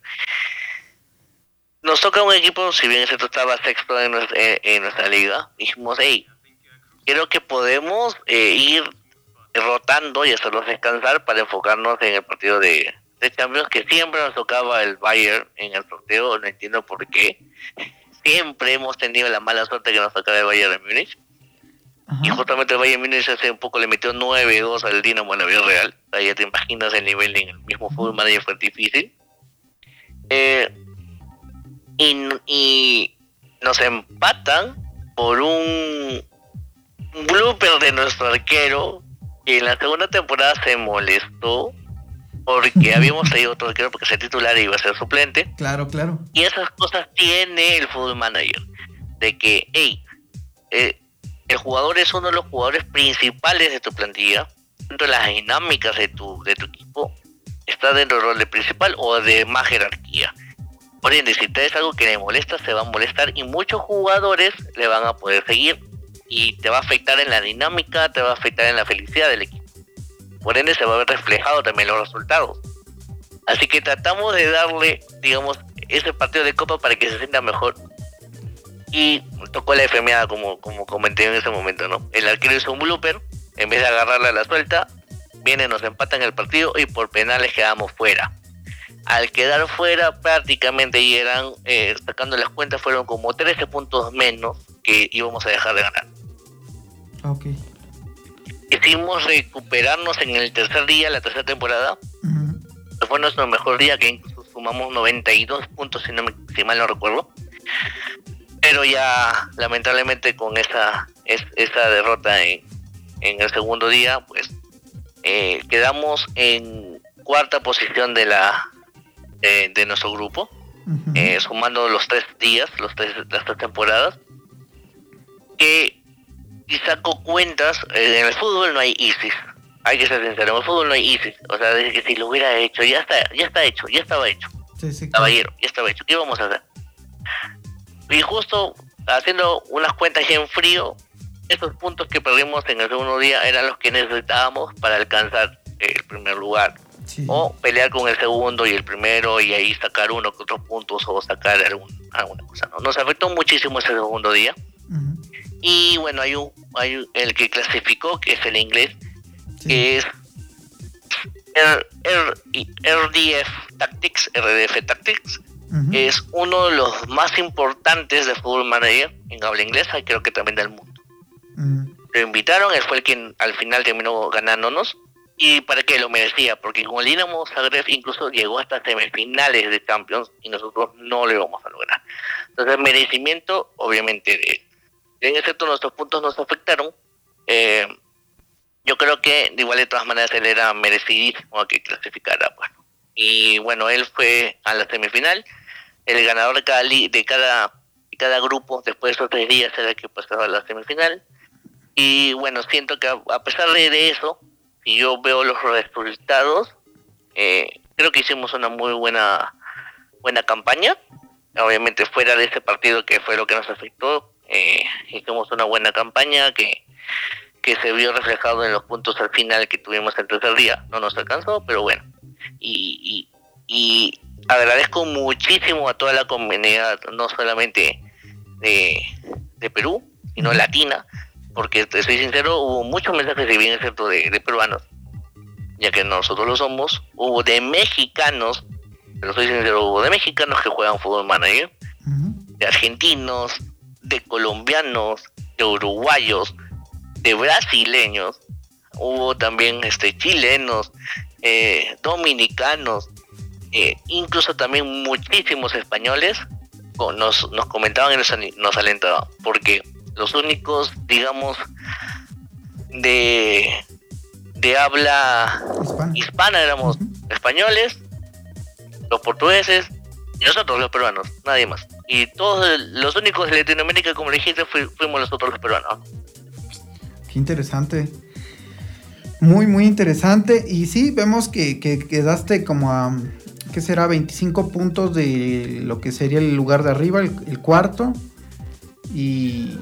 Nos toca un equipo, si bien ese estaba sexto en nuestra, en, en nuestra liga, dijimos, hey, creo que podemos eh, ir rotando y hacerlos descansar para enfocarnos en el partido de, de Champions, que siempre nos tocaba el Bayern en el sorteo, no entiendo por qué. Siempre hemos tenido la mala suerte que nos tocaba el Bayern de Múnich. Ajá. Y justamente el Bayern Múnich hace un poco le metió nueve dos al Dinamo en la vida real. Ahí ya te imaginas el nivel en el mismo fútbol manager, fue difícil. Eh, y, y nos empatan por un, un blooper de nuestro arquero, que en la segunda temporada se molestó porque habíamos traído otro arquero porque ese titular iba a ser suplente. Claro, claro. Y esas cosas tiene el fútbol manager, de que, hey, eh, el jugador es uno de los jugadores principales de tu plantilla, dentro de las dinámicas de tu de tu equipo, está dentro del rol principal o de más jerarquía. Por ende, si traes algo que le molesta, se va a molestar y muchos jugadores le van a poder seguir y te va a afectar en la dinámica, te va a afectar en la felicidad del equipo. Por ende, se va a ver reflejado también los resultados. Así que tratamos de darle, digamos, ese partido de Copa para que se sienta mejor. Y tocó la efemeada, como, como comenté en ese momento, ¿no? El arquero hizo un blooper, en vez de agarrarla a la suelta, viene, nos empatan el partido y por penales quedamos fuera. Al quedar fuera, prácticamente y eran, eh, sacando las cuentas, fueron como trece puntos menos que íbamos a dejar de ganar. Ok. Hicimos recuperarnos en el tercer día, la tercera temporada. Uh-huh. Fue nuestro mejor día, que incluso sumamos noventa y dos puntos, si, no me, si mal no recuerdo. Pero ya, lamentablemente, con esa es, esa derrota en, en el segundo día, pues eh, quedamos en cuarta posición de la eh, de nuestro grupo, uh-huh. eh, sumando los tres días, los tres, las tres temporadas. Que si saco cuentas, eh, en el fútbol no hay easy. Hay que ser sincero, en el fútbol no hay easy. O sea, desde que si lo hubiera hecho, ya está, ya está hecho, ya estaba hecho. Sí, sí, Caballero, ya estaba hecho. ¿Qué íbamos a hacer? Y justo haciendo unas cuentas ya en frío, esos puntos que perdimos en el segundo día eran los que necesitábamos para alcanzar el primer lugar. Sí. O pelear con el segundo y el primero y ahí sacar uno que otros puntos o sacar algún, alguna cosa, ¿no? Nos afectó muchísimo ese segundo día. Uh-huh. Y bueno, hay un, hay un, el que clasificó, que es el inglés, sí. Que es R, R, R D F Tactics, R D F Tactics. Uh-huh. Es uno de los más importantes de Football Manager en habla inglesa y creo que también del mundo. Uh-huh. Lo invitaron, él fue el quien al final terminó ganándonos y para que lo merecía, porque con el Dinamo Zagreb incluso llegó hasta semifinales de Champions y nosotros no lo íbamos a lograr. Entonces merecimiento, obviamente, de en excepto nuestros puntos nos afectaron. Eh, yo creo que de igual de todas maneras él era merecidísimo a que clasificara. Bueno, y bueno, él fue a la semifinal. El ganador de cada, li- de cada, de cada grupo después de esos tres días era el que pasaba a la semifinal. Y bueno, siento que a, a pesar de eso, si yo veo los resultados, eh, creo que hicimos una muy buena buena campaña. Obviamente fuera de ese partido que fue lo que nos afectó, Eh, hicimos una buena campaña que, que se vio reflejado en los puntos al final que tuvimos el tercer día. No nos alcanzó, pero bueno. Y, y, y agradezco muchísimo a toda la comunidad, no solamente de, de Perú, sino uh-huh. latina, porque te soy sincero, hubo muchos mensajes, si bien es cierto, de, de peruanos, ya que nosotros lo somos. Hubo de mexicanos, pero soy sincero, hubo de mexicanos que juegan Football Manager, uh-huh. de argentinos, de colombianos, de uruguayos, de brasileños, hubo también este chilenos, eh, dominicanos, eh, incluso también muchísimos españoles nos, nos comentaban y nos, nos alentaban, porque los únicos, digamos, de, de habla hispana, hispana éramos uh-huh. españoles, los portugueses y nosotros los peruanos, nadie más. Y todos los únicos de Latinoamérica, como le dijiste, fu- fuimos nosotros los peruanos. Qué interesante. Muy, muy interesante. Y sí, vemos que, que quedaste como a, ¿qué será? veinticinco puntos de lo que sería el lugar de arriba, el, el cuarto. Y...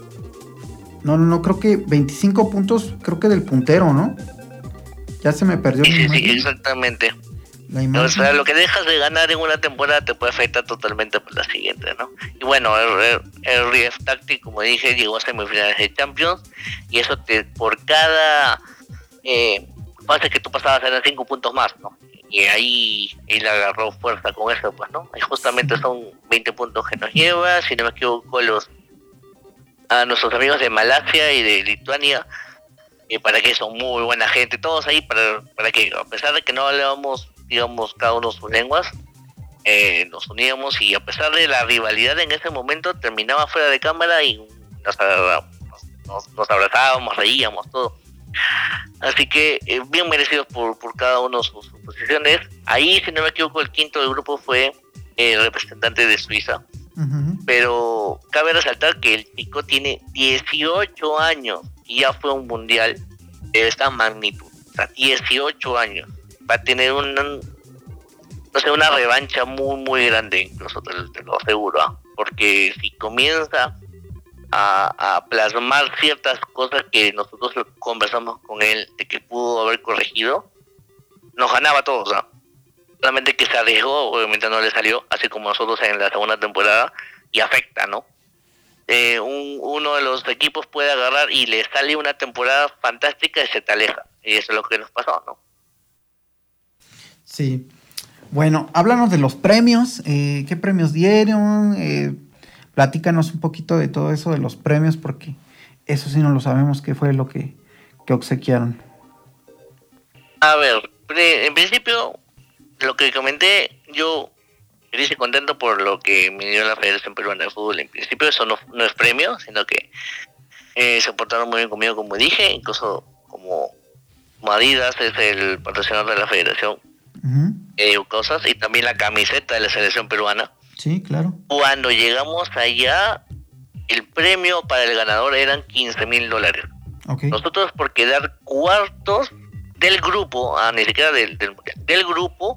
No, no, no, creo que veinticinco puntos, creo que del puntero, ¿no? Ya se me perdió. Sí, sí, sí, exactamente. O sea, lo que dejas de ganar en una temporada te puede afectar totalmente por la siguiente, ¿no? Y bueno, el, el, el R I F Tactic, como dije, llegó a semifinales de Champions, y eso te, por cada eh, fase que tú pasabas eran cinco puntos más, ¿no? Y ahí él agarró fuerza con eso, pues, ¿no? Y justamente son veinte puntos que nos lleva, si no me equivoco, los a nuestros amigos de Malasia y de Lituania, eh, para que son muy buena gente, todos ahí, para, para que, a pesar de que no hablábamos, digamos, cada uno sus lenguas, eh, nos uníamos, y a pesar de la rivalidad en ese momento, terminaba fuera de cámara y nos, nos, nos abrazábamos, reíamos, todo. Así que eh, bien merecidos por, por cada uno sus, sus posiciones. Ahí, si no me equivoco, el quinto del grupo fue el representante de Suiza. Uh-huh. Pero cabe resaltar que el chico tiene dieciocho años y ya fue a un mundial de esta magnitud. O sea, dieciocho años. Va a tener una, no sé, una revancha muy, muy grande, incluso te, te lo aseguro, ¿eh? Porque si comienza a, a plasmar ciertas cosas que nosotros conversamos con él de que pudo haber corregido, nos ganaba a todos, ¿eh? Solamente que se arriesgó, obviamente no le salió, así como nosotros en la segunda temporada, y afecta, ¿no? Eh, un, uno de los equipos puede agarrar y le sale una temporada fantástica y se te aleja, y eso es lo que nos pasó, ¿no? Sí. Bueno, háblanos de los premios, eh, ¿qué premios dieron? Eh, platícanos un poquito de todo eso de los premios, porque eso sí no lo sabemos, qué fue lo que, que obsequiaron. A ver, en principio, lo que comenté, yo feliz y contento por lo que me dio la Federación Peruana de Fútbol. En principio eso no, no es premio, sino que eh, se portaron muy bien conmigo, como dije, incluso como, como Adidas es el patrocinador de la Federación. Uh-huh. Eh, cosas, y también la camiseta de la selección peruana. Sí, claro. Cuando llegamos allá, el premio para el ganador eran quince mil dólares. Okay. Nosotros, por quedar cuartos del grupo, ah, ni siquiera del, del, del grupo,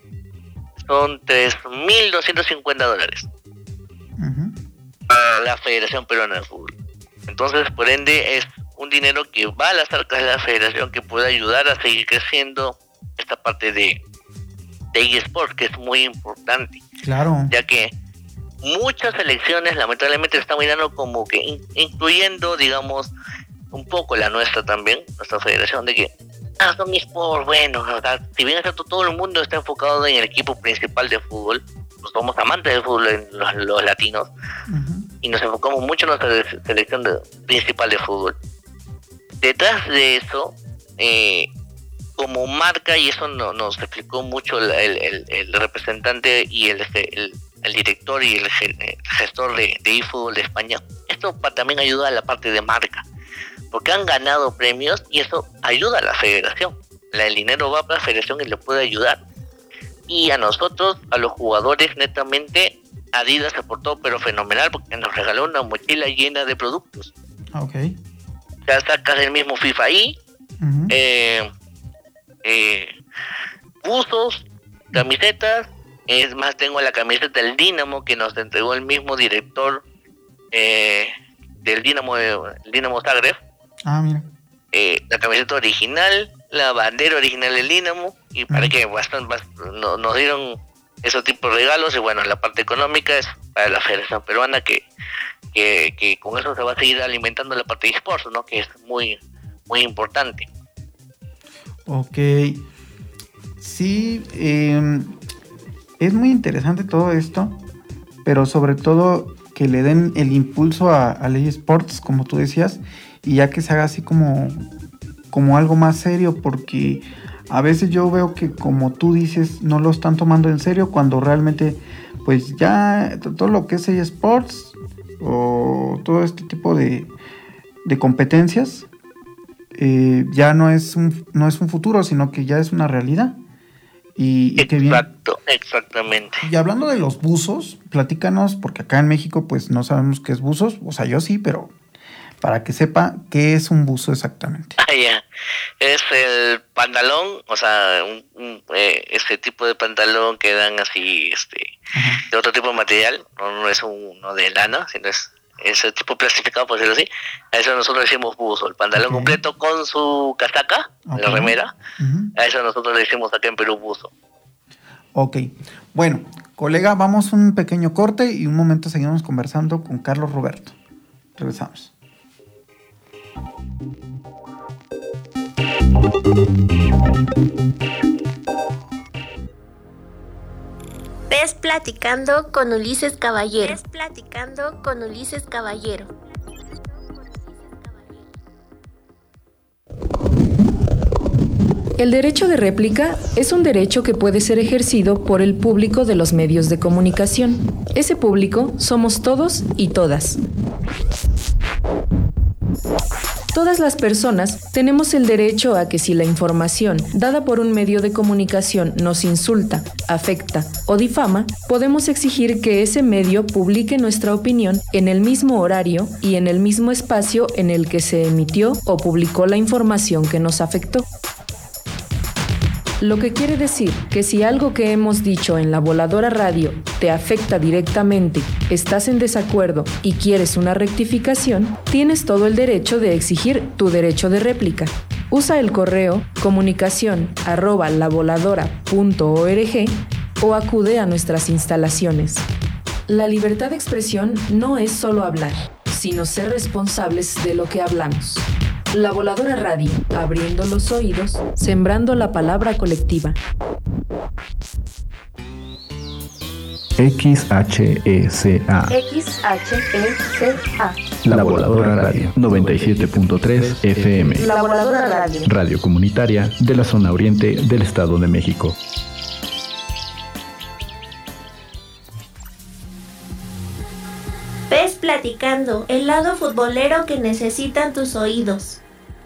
son tres mil doscientos cincuenta dólares. Uh-huh. Para la Federación Peruana de Fútbol. Entonces, por ende, es un dinero que va a las arcas de la Federación, que puede ayudar a seguir creciendo esta parte de de eSports, que es muy importante. Claro. Ya que muchas selecciones lamentablemente están mirando como que in, incluyendo, digamos, un poco la nuestra también, nuestra federación, de que ah, son eSports, bueno, o sea, si bien todo, todo el mundo está enfocado en el equipo principal de fútbol, pues somos amantes del fútbol en los, los latinos, uh-huh. y nos enfocamos mucho en nuestra selección de, principal de fútbol. Detrás de eso, eh, como marca, y eso no, nos explicó mucho el, el, el representante y el, el, el director y el gestor de, de eFootball de España, esto pa, también ayuda a la parte de marca, porque han ganado premios y eso ayuda a la federación. El dinero va para la federación y le puede ayudar. Y a nosotros, a los jugadores, netamente, Adidas se portó pero fenomenal, porque nos regaló una mochila llena de productos. Okay. Ya sacas el mismo FIFA ahí, uh-huh. eh, Eh, buzos, camisetas, es más, tengo la camiseta del Dinamo que nos entregó el mismo director eh, del Dinamo de, el Dinamo Zagreb. Ah, mira. Eh, la camiseta original, la bandera original del Dinamo, y para uh-huh. que bastante, bastante, no, nos dieron esos tipos de regalos. Y bueno, la parte económica es para la Federación Peruana, que, que, que con eso se va a seguir alimentando la parte de esports, ¿no? Que es muy, muy importante. Ok. Sí, eh, es muy interesante todo esto, pero sobre todo que le den el impulso a, a Ley Sports, como tú decías, y ya que se haga así como, como algo más serio, porque a veces yo veo que, como tú dices, no lo están tomando en serio, cuando realmente pues ya todo lo que es Ley Sports o todo este tipo de, de competencias eh, ya no es un, no es un futuro, sino que ya es una realidad. Y, y qué bien. Exacto, exactamente. Y hablando de los buzos, platícanos, porque acá en México pues no sabemos qué es buzos, o sea, yo sí, pero para que sepa qué es un buzo exactamente. Ah, ya. Es el pantalón, o sea, un, un, eh, este tipo de pantalón que dan así, este, Ajá. de otro tipo de material, no, no es uno de lana, sino es ese tipo plastificado, por decirlo así. A eso nosotros decimos buzo, el pantalón okay. completo con su casaca, okay. la remera, uh-huh. a eso nosotros le decimos acá en Perú buzo. Ok, bueno, colega, vamos a un pequeño corte y un momento seguimos conversando con Carlos Roberto. Regresamos. Ves platicando con Ulises Caballero. Ves platicando con Ulises Caballero. El derecho de réplica es un derecho que puede ser ejercido por el público de los medios de comunicación. Ese público somos todos y todas. Todas las personas tenemos el derecho a que si la información dada por un medio de comunicación nos insulta, afecta o difama, podemos exigir que ese medio publique nuestra opinión en el mismo horario y en el mismo espacio en el que se emitió o publicó la información que nos afectó. Lo que quiere decir que si algo que hemos dicho en La Voladora Radio te afecta directamente, estás en desacuerdo y quieres una rectificación, tienes todo el derecho de exigir tu derecho de réplica. Usa el correo comunicación arroba lavoladora punto org o acude a nuestras instalaciones. La libertad de expresión no es solo hablar, sino ser responsables de lo que hablamos. La Voladora Radio, abriendo los oídos, sembrando la palabra colectiva. X H E C A X H E C A La Voladora Radio, noventa y siete punto tres F M. La Voladora Radio, radio comunitaria de la zona oriente del Estado de México. Ves platicando, el lado futbolero que necesitan tus oídos.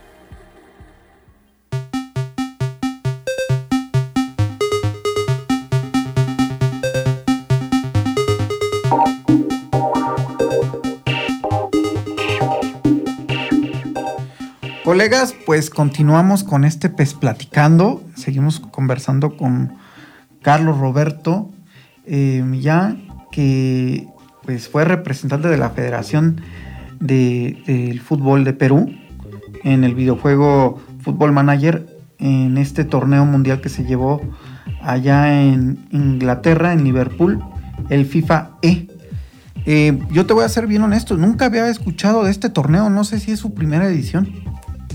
Colegas, pues continuamos con este Pez Platicando. Seguimos conversando con Carlos Roberto eh, Millán, que pues fue representante de la Federación de, del Fútbol de Perú en el videojuego Football Manager en este torneo mundial que se llevó allá en Inglaterra, en Liverpool, el FIFA E. Eh, yo te voy a ser bien honesto, nunca había escuchado de este torneo, no sé si es su primera edición.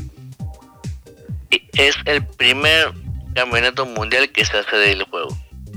Es el primer campeonato mundial que se hace del juego.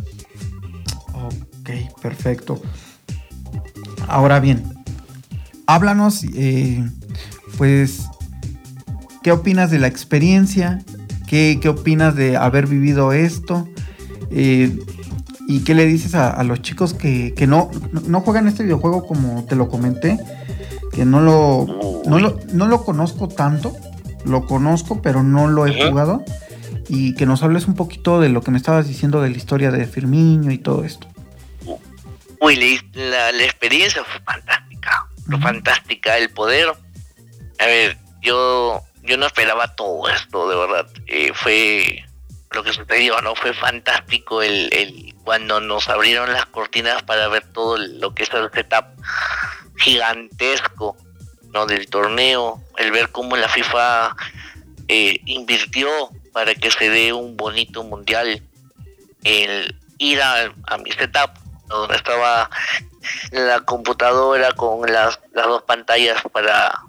Ok, perfecto. Ahora bien, háblanos, eh, pues, ¿qué opinas de la experiencia? ¿Qué, qué opinas de haber vivido esto? Eh, ¿Y qué le dices a, a los chicos que, que no, no juegan este videojuego como te lo comenté? Que no lo, no lo, no lo conozco tanto. Lo conozco, pero no lo he jugado. Y que nos hables un poquito de lo que me estabas diciendo de la historia de Firmino y todo esto. Uy, la, la experiencia fue fantástica. Fue uh-huh. fantástica. El poder. A ver, yo yo no esperaba todo esto, de verdad. Eh, fue lo que sucedió, ¿no? Fue fantástico el, el cuando nos abrieron las cortinas para ver todo lo que es el setup gigantesco, ¿no? Del torneo, el ver cómo la FIFA eh, invirtió para que se dé un bonito mundial, el ir a, a mi setup, donde estaba la computadora con las, las dos pantallas para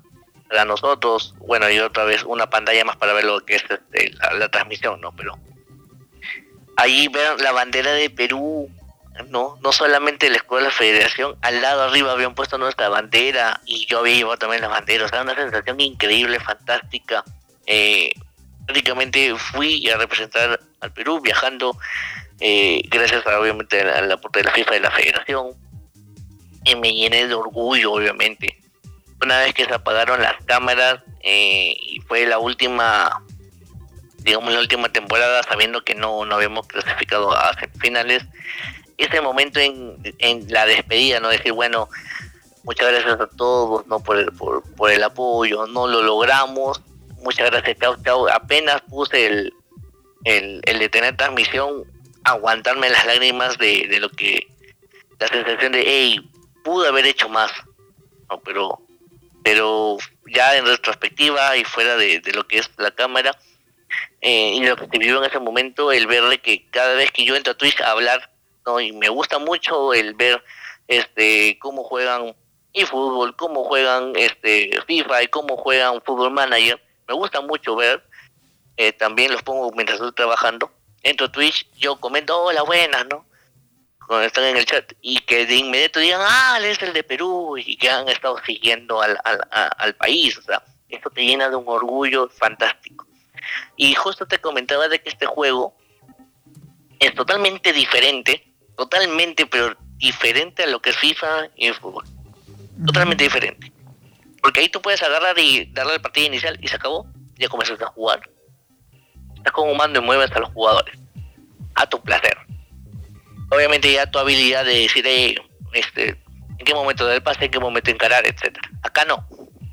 para nosotros, bueno, y otra vez una pantalla más para ver lo que es este, la, la transmisión, ¿no? Pero ahí ver la bandera de Perú, no no solamente la escuela de la federación, al lado arriba habían puesto nuestra bandera y yo había llevado también la bandera, o sea, una sensación increíble, fantástica. Eh, prácticamente fui a representar al Perú viajando, eh, gracias a, obviamente al aporte de la FIFA y de la federación, y me llené de orgullo, obviamente. Una vez que se apagaron las cámaras, eh, y fue la última, digamos la última temporada, sabiendo que no, no habíamos clasificado a semifinales, ese momento en, en la despedida, no decir, bueno, muchas gracias a todos, no por el, por, por el apoyo, no lo logramos, muchas gracias, chao, chao. Apenas puse el, el, el de tener transmisión, aguantarme las lágrimas de, de lo que, la sensación de, hey, pude haber hecho más, no, pero, pero ya en retrospectiva y fuera de, de lo que es la cámara, eh, y lo que se vivió en ese momento, el verle que cada vez que yo entro a Twitch a hablar, no, y me gusta mucho el ver este cómo juegan eFootball, cómo juegan este FIFA y cómo juegan Football Manager. Me gusta mucho ver, eh, también los pongo mientras estoy trabajando. Entro a Twitch, yo comento, hola, buenas, ¿no? Cuando están en el chat, y que de inmediato digan, ah, él es el de Perú, y que han estado siguiendo al, al, a, al país. O sea, esto te llena de un orgullo fantástico. Y justo te comentaba de que este juego es totalmente diferente, totalmente, pero diferente a lo que es FIFA y el fútbol. Totalmente uh-huh. diferente. Porque ahí tú puedes agarrar y darle al partido inicial y se acabó. Ya comienzas a jugar. Estás con un mando y mueves a los jugadores a tu placer. Obviamente ya tu habilidad de decir, hey, este, en qué momento dar el pase, en qué momento encarar, etcétera. Acá no.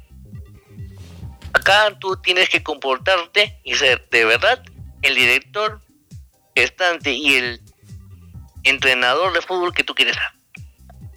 Acá tú tienes que comportarte y ser de verdad el director gestante y el entrenador de fútbol que tú quieres ser.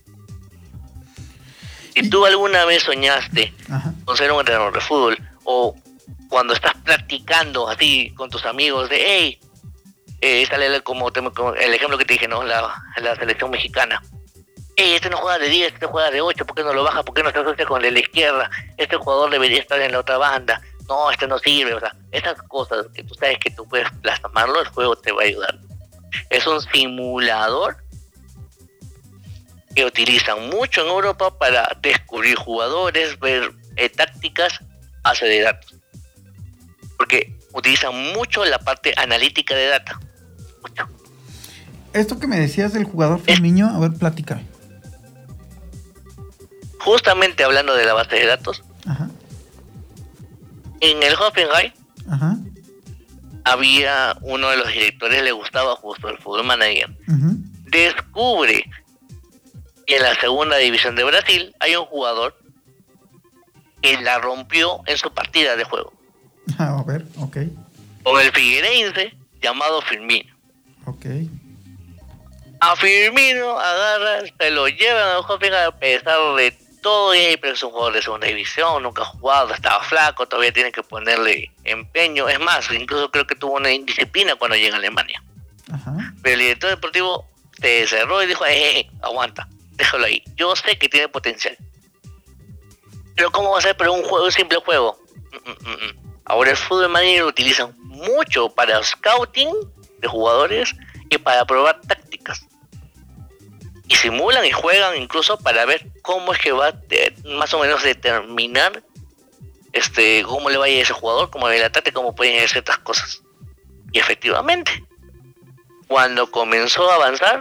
Si tú alguna vez soñaste Ajá. con ser un entrenador de fútbol, o cuando estás practicando así con tus amigos de hey, eh, sale como, como el ejemplo que te dije, ¿no? La, la selección mexicana. Hey, este no juega de diez, este juega de ocho, ¿por qué no lo baja? ¿Por qué no se asocia con el de la izquierda? Este jugador debería estar en la otra banda. No, este no sirve. O sea, esas cosas que tú sabes que tú puedes plasmarlo, el juego te va a ayudar. Es un simulador que utilizan mucho en Europa para descubrir jugadores, ver eh, tácticas, base de datos. Porque utilizan mucho la parte analítica de data. Mucho. Esto que me decías del jugador Firmino, a ver, platícame. Justamente hablando de la base de datos, Ajá. en el Hoffenheim Ajá. había uno de los directores, le gustaba justo el Football Manager. Uh-huh. Descubre que en la segunda división de Brasil hay un jugador que la rompió en su partida de juego. A ver, ok. Con el Figueirense, llamado Firmino. Ok. A Firmino agarran, se lo llevan a Hoffenheim a pesar de todo, pero es un jugador de segunda división, nunca ha jugado, estaba flaco, todavía tienen que ponerle empeño. Es más, incluso creo que tuvo una indisciplina cuando llega a Alemania. Ajá. Pero el director deportivo se cerró y dijo, eh, eh, aguanta, déjalo ahí. Yo sé que tiene potencial. Pero ¿cómo va a ser pero un juego, un simple juego? Mm, mm, mm. Ahora el Football Manager lo utilizan mucho para scouting de jugadores y para probar tácticas. Y simulan y juegan incluso para ver cómo es que va a de, más o menos determinar este cómo le vaya a ese jugador, cómo le ataque, cómo pueden ir ciertas cosas. Y efectivamente, cuando comenzó a avanzar,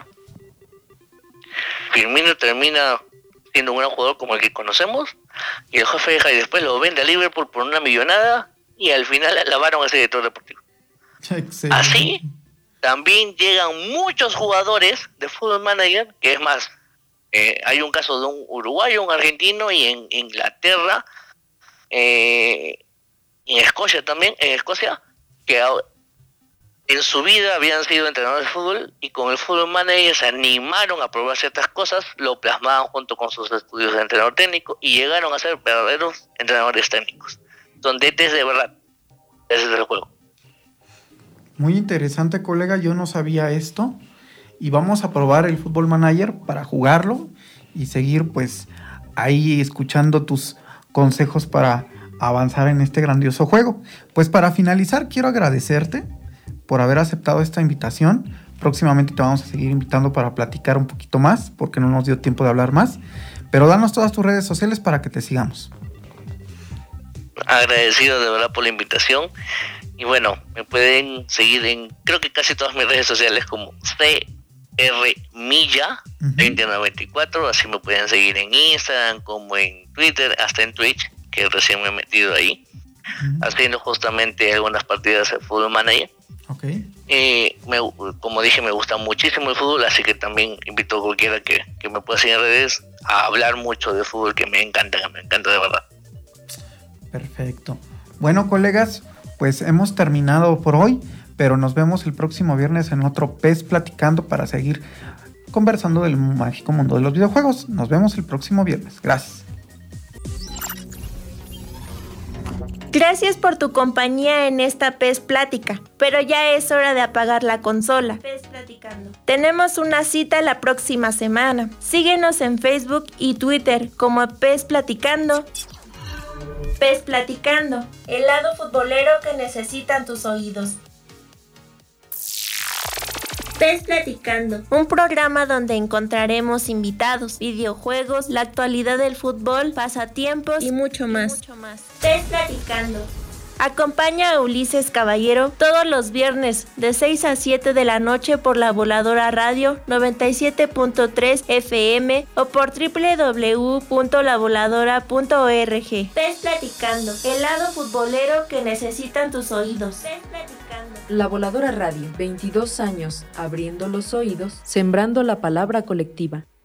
Firmino termina siendo un gran jugador como el que conocemos, y el Hoffenheim después lo vende a Liverpool por una millonada, y al final lavaron a ese director deportivo. Excelente. Así también llegan muchos jugadores de Football Manager, que es más, eh, hay un caso de un uruguayo, un argentino, y en Inglaterra, eh, y en Escocia también, en Escocia, que en su vida habían sido entrenadores de fútbol, y con el Football Manager se animaron a probar ciertas cosas, lo plasmaban junto con sus estudios de entrenador técnico, y llegaron a ser verdaderos entrenadores técnicos. Son D Ts de verdad. Ese es el juego. Muy interesante, colega, yo no sabía esto, y vamos a probar el Football Manager para jugarlo y seguir pues ahí escuchando tus consejos para avanzar en este grandioso juego. Pues para finalizar, quiero agradecerte por haber aceptado esta invitación. Próximamente te vamos a seguir invitando para platicar un poquito más, porque no nos dio tiempo de hablar más. Pero danos todas tus redes sociales para que te sigamos. Agradecido de verdad por la invitación. Y bueno, me pueden seguir en creo que casi todas mis redes sociales como C R Milla veinte noventa y cuatro. Así me pueden seguir en Instagram, como en Twitter, hasta en Twitch, que recién me he metido ahí, uh-huh. haciendo justamente algunas partidas de Football Manager. Okay. Y me, como dije, me gusta muchísimo el fútbol, así que también invito a cualquiera que, que me pueda seguir en redes a hablar mucho de fútbol, que me encanta, que me encanta de verdad. Perfecto. Bueno, colegas, pues hemos terminado por hoy, pero nos vemos el próximo viernes en otro P E S Platicando para seguir conversando del mágico mundo de los videojuegos. Nos vemos el próximo viernes. Gracias. Gracias por tu compañía en esta P E S Plática, pero ya es hora de apagar la consola. P E S Platicando. Tenemos una cita la próxima semana. Síguenos en Facebook y Twitter como P E S Platicando. P E S Platicando, el lado futbolero que necesitan tus oídos. P E S Platicando, un programa donde encontraremos invitados, videojuegos, la actualidad del fútbol, pasatiempos y mucho más. Y mucho más. P E S Platicando. Acompaña a Ulises Caballero todos los viernes de seis a siete de la noche por La Voladora Radio noventa y siete punto tres F M o por doble u doble u doble u punto la voladora punto org. P E S Platicando, el lado futbolero que necesitan tus oídos. P E S Platicando. La Voladora Radio, veintidós años, abriendo los oídos, sembrando la palabra colectiva.